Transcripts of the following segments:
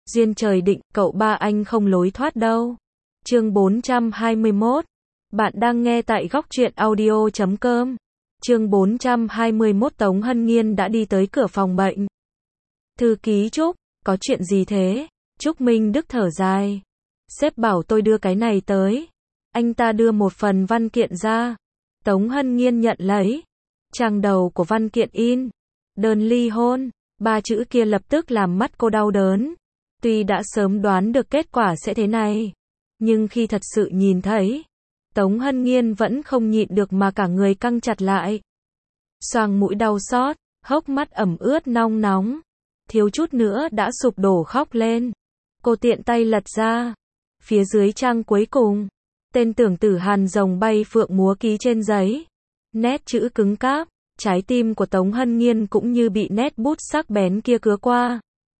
Duyên trời định, cậu ba anh không lối thoát đâu. Chương 421. Bạn đang nghe tại góc truyện audio.com. Chương 421. Tống Hân Nghiên đã đi tới cửa phòng bệnh. Thư ký Trúc, có chuyện gì thế? Trúc Minh Đức thở dài. Sếp bảo tôi đưa cái này tới. Anh ta đưa một phần văn kiện ra. Tống Hân Nghiên nhận lấy. Trang đầu của văn kiện in. Đơn ly hôn. Ba chữ kia lập tức làm mắt cô đau đớn. Tuy đã sớm đoán được kết quả sẽ thế này, nhưng khi thật sự nhìn thấy, Tống Hân Nghiên vẫn không nhịn được mà cả người căng chặt lại. Xoang mũi đau xót, hốc mắt ẩm ướt nong nóng, thiếu chút nữa đã sụp đổ khóc lên. Cô tiện tay lật ra, phía dưới trang cuối cùng, tên Tưởng Tử Hàn rồng bay phượng múa ký trên giấy. Nét chữ cứng cáp, trái tim của Tống Hân Nghiên cũng như bị nét bút sắc bén kia cứa qua.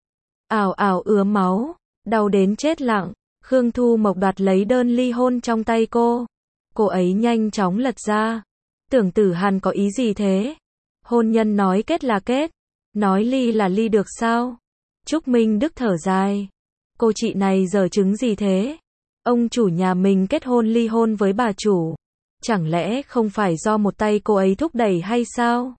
Ảo ảo ứa máu, đau đến chết lặng. Khương Thu Mộc đoạt lấy đơn ly hôn trong tay cô. Cô ấy nhanh chóng lật ra. Tưởng Tử Hàn có ý gì thế? Hôn nhân nói kết là kết, nói ly là ly được sao? Trúc Minh Đức thở dài. Cô chị này giở trứng gì thế? Ông chủ nhà mình kết hôn ly hôn với bà chủ. Chẳng lẽ không phải do một tay cô ấy thúc đẩy hay sao?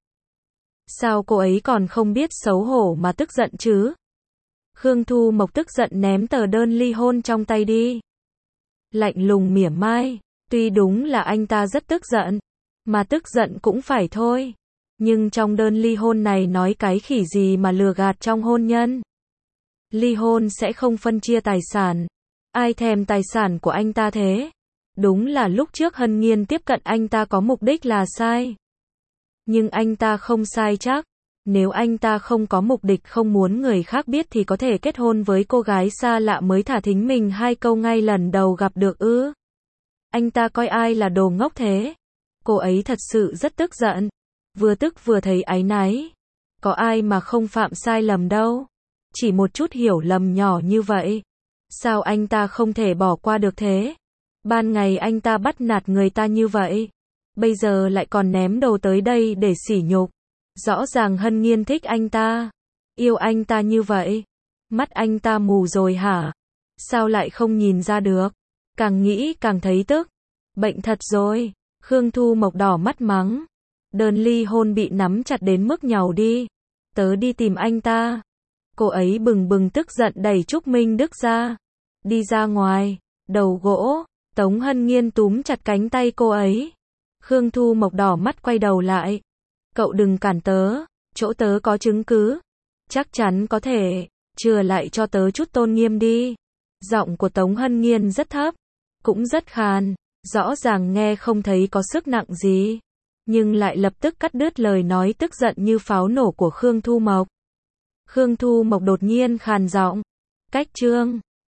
Sao cô ấy còn không biết xấu hổ mà tức giận chứ? Khương Thu Mộc tức giận ném tờ đơn ly hôn trong tay đi. Lạnh lùng mỉa mai, tuy đúng là anh ta rất tức giận, mà tức giận cũng phải thôi. Nhưng trong đơn ly hôn này nói cái khỉ gì mà lừa gạt trong hôn nhân. Ly hôn sẽ không phân chia tài sản. Ai thèm tài sản của anh ta thế? Đúng là lúc trước Hân Nghiên tiếp cận anh ta có mục đích là sai. Nhưng anh ta không sai chắc. Nếu anh ta không có mục đích không muốn người khác biết thì có thể kết hôn với cô gái xa lạ mới thả thính mình hai câu ngay lần đầu gặp được ư? Anh ta coi ai là đồ ngốc thế? Cô ấy thật sự rất tức giận. Vừa tức vừa thấy áy náy. Có ai mà không phạm sai lầm đâu. Chỉ một chút hiểu lầm nhỏ như vậy. Sao anh ta không thể bỏ qua được thế? Ban ngày anh ta bắt nạt người ta như vậy. Bây giờ lại còn ném đồ tới đây để sỉ nhục. Rõ ràng Hân Nghiên thích anh ta, yêu anh ta như vậy. Mắt anh ta mù rồi hả? Sao lại không nhìn ra được? Càng nghĩ càng thấy tức. Bệnh thật rồi. Khương Thu Mộc đỏ mắt mắng. Đơn ly hôn bị nắm chặt đến mức nhàu đi. Tớ đi tìm anh ta. Cô ấy bừng bừng tức giận đẩy Trúc Minh Đức ra. Đi ra ngoài. Đầu gỗ. Tống Hân Nghiên túm chặt cánh tay cô ấy. Khương Thu Mộc đỏ mắt quay đầu lại. Cậu đừng cản tớ, chỗ tớ có chứng cứ. Chắc chắn có thể, chừa lại cho tớ chút tôn nghiêm đi. Giọng của Tống Hân Nghiên rất thấp, cũng rất khàn, rõ ràng nghe không thấy có sức nặng gì. Nhưng lại lập tức cắt đứt lời nói tức giận như pháo nổ của Khương Thu Mộc. Khương Thu Mộc đột nhiên khàn giọng. Cách chương